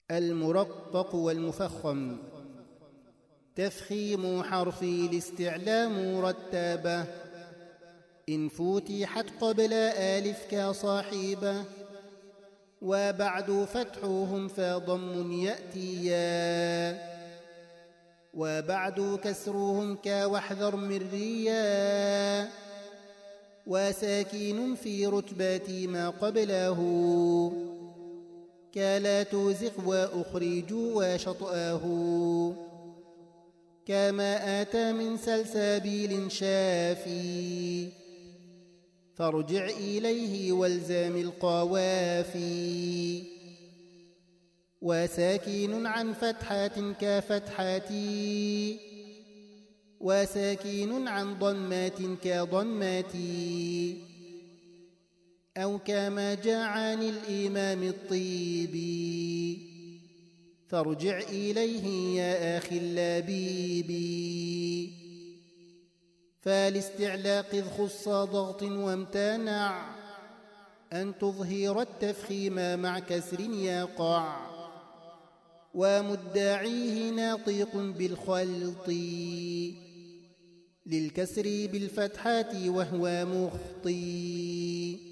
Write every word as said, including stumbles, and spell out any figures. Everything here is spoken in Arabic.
المرقق والمفخم. تفخيم حرفي الاستعلام مرتبة إن فتحت قبل آلف كصاحبة، وبعد فتحهم فضم يأتيا، وبعد كسرهم كواحذر من ريا، وساكين في رتبة ما قبله كلا تزغ وأخرج وشطأه، كما آتى من سلسبيل شافي فارجع إليه والزام القوافي، وساكين عن فتحات كفتحاتي، وساكين عن ضمات كضماتي، أو كما جاء عن الإمام الطيبي فارجع إليه يا أخي اللبيبي. فالاستعلاء إذ خص ضغط وامتنع أن تظهر التفخيم مع كسر يقع، ومدعيه ناطق بالخلط للكسر بالفتحات وهو مخطي.